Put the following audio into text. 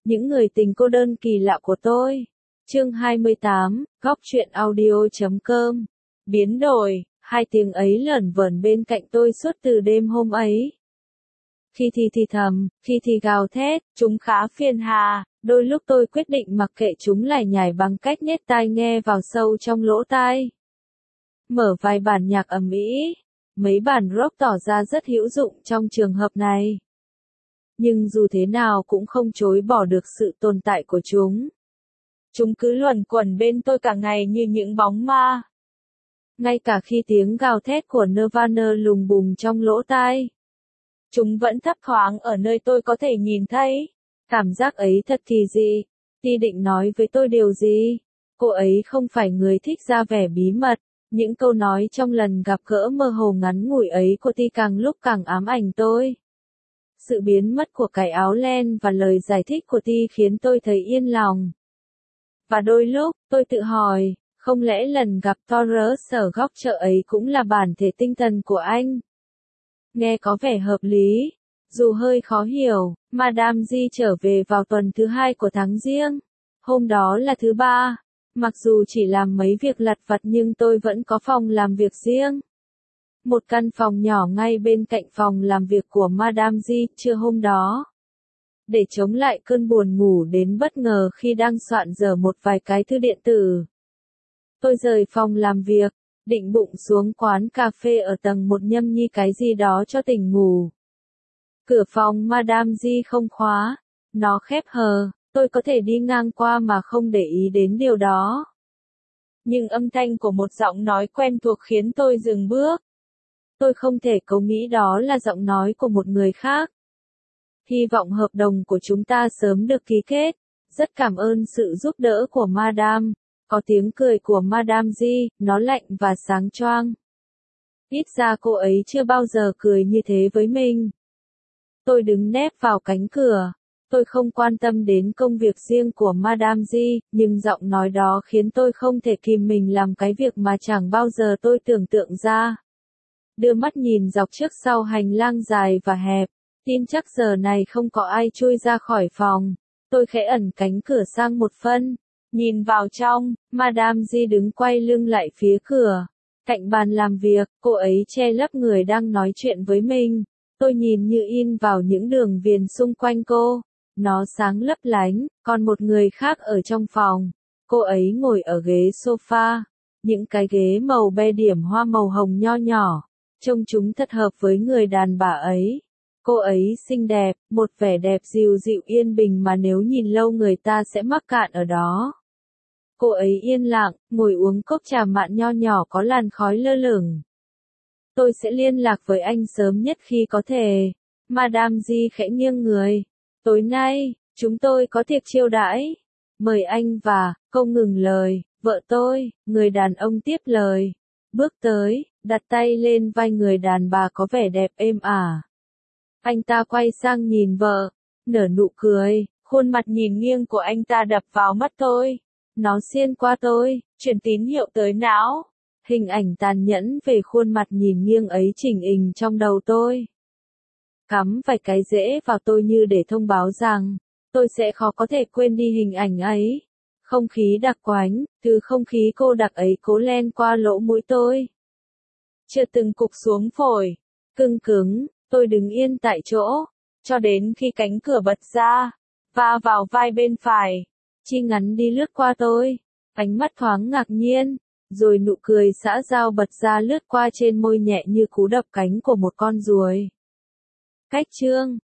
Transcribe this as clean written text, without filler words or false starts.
Những người tình cô đơn kỳ lạ của tôi. Chương 28, Góc truyện audio.com. Biến đổi, hai tiếng ấy lởn vởn bên cạnh tôi suốt từ đêm hôm ấy. Khi thì thầm, khi thì gào thét, chúng khá phiền hà, đôi lúc tôi quyết định mặc kệ chúng lải nhải bằng cách nhét tai nghe vào sâu trong lỗ tai. Mở vài bản nhạc ầm ĩ, mấy bản rock tỏ ra rất hữu dụng trong trường hợp này. Nhưng dù thế nào cũng không chối bỏ được sự tồn tại của chúng. Chúng cứ luẩn quẩn bên tôi cả ngày như những bóng ma. Ngay cả khi tiếng gào thét của Nirvana lùng bùng trong lỗ tai, chúng vẫn thấp thoáng ở nơi tôi có thể nhìn thấy. Cảm giác ấy thật kỳ dị. Ti định nói với tôi điều gì? Cô ấy không phải người thích ra vẻ bí mật. Những câu nói trong lần gặp gỡ mơ hồ ngắn ngủi ấy của Ti càng lúc càng ám ảnh tôi. Sự biến mất của cái áo len và lời giải thích của Ti khiến tôi thấy yên lòng. Và đôi lúc, tôi tự hỏi, không lẽ lần gặp Taurus ở góc chợ ấy cũng là bản thể tinh thần của anh? Nghe có vẻ hợp lý. Dù hơi khó hiểu, Madame G trở về vào tuần thứ 2 của tháng Giêng. Hôm đó là thứ 3. Mặc dù chỉ làm mấy việc lặt vặt nhưng tôi vẫn có phòng làm việc riêng. Một căn phòng nhỏ ngay bên cạnh phòng làm việc của Madame G trưa hôm đó. Để chống lại cơn buồn ngủ đến bất ngờ khi đang soạn dở một vài cái thư điện tử, tôi rời phòng làm việc, định bụng xuống quán cà phê ở tầng 1 nhâm nhi cái gì đó cho tỉnh ngủ. Cửa phòng Madame G không khóa, nó khép hờ, tôi có thể đi ngang qua mà không để ý đến điều đó. Nhưng âm thanh của một giọng nói quen thuộc khiến tôi dừng bước. Tôi không thể cố nghĩ đó là giọng nói của một người khác. Hy vọng hợp đồng của chúng ta sớm được ký kết. Rất cảm ơn sự giúp đỡ của Madame. Có tiếng cười của Madame G, nó lạnh và sáng choang. Ít ra cô ấy chưa bao giờ cười như thế với mình. Tôi đứng nép vào cánh cửa. Tôi không quan tâm đến công việc riêng của Madame G, nhưng giọng nói đó khiến tôi không thể kìm mình làm cái việc mà chẳng bao giờ tôi tưởng tượng ra. Đưa mắt nhìn dọc trước sau hành lang dài và hẹp, tin chắc giờ này không có ai chui ra khỏi phòng. Tôi khẽ ẩn cánh cửa sang một phân, nhìn vào trong, Madame G đứng quay lưng lại phía cửa. Cạnh bàn làm việc, cô ấy che lấp người đang nói chuyện với mình. Tôi nhìn như in vào những đường viền xung quanh cô. Nó sáng lấp lánh, còn một người khác ở trong phòng. Cô ấy ngồi ở ghế sofa. Những cái ghế màu be điểm hoa màu hồng nho nhỏ. Trông chúng thật hợp với người đàn bà ấy. Cô ấy xinh đẹp, một vẻ đẹp dịu dịu yên bình mà nếu nhìn lâu người ta sẽ mắc cạn ở đó. Cô ấy yên lặng, ngồi uống cốc trà mạn nho nhỏ có làn khói lơ lửng. Tôi sẽ liên lạc với anh sớm nhất khi có thể. Madame G khẽ nghiêng người. Tối nay, chúng tôi có tiệc chiêu đãi. Mời anh và, cô ngừng lời, vợ tôi, người đàn ông tiếp lời. Bước tới, đặt tay lên vai người đàn bà có vẻ đẹp êm ả. Anh ta quay sang nhìn vợ, nở nụ cười, khuôn mặt nhìn nghiêng của anh ta đập vào mắt tôi. Nó xiên qua tôi, truyền tín hiệu tới não. Hình ảnh tàn nhẫn về khuôn mặt nhìn nghiêng ấy chỉnh hình trong đầu tôi. Cắm vài cái rễ vào tôi như để thông báo rằng, tôi sẽ khó có thể quên đi hình ảnh ấy. Không khí đặc quánh, thứ không khí cô đặc ấy cố len qua lỗ mũi tôi. Chưa từng cục xuống phổi, cưng cứng, tôi đứng yên tại chỗ, cho đến khi cánh cửa bật ra, va vào vai bên phải. Chi ngắn đi lướt qua tôi, ánh mắt thoáng ngạc nhiên, rồi nụ cười xã giao bật ra lướt qua trên môi nhẹ như cú đập cánh của một con ruồi. Cách chương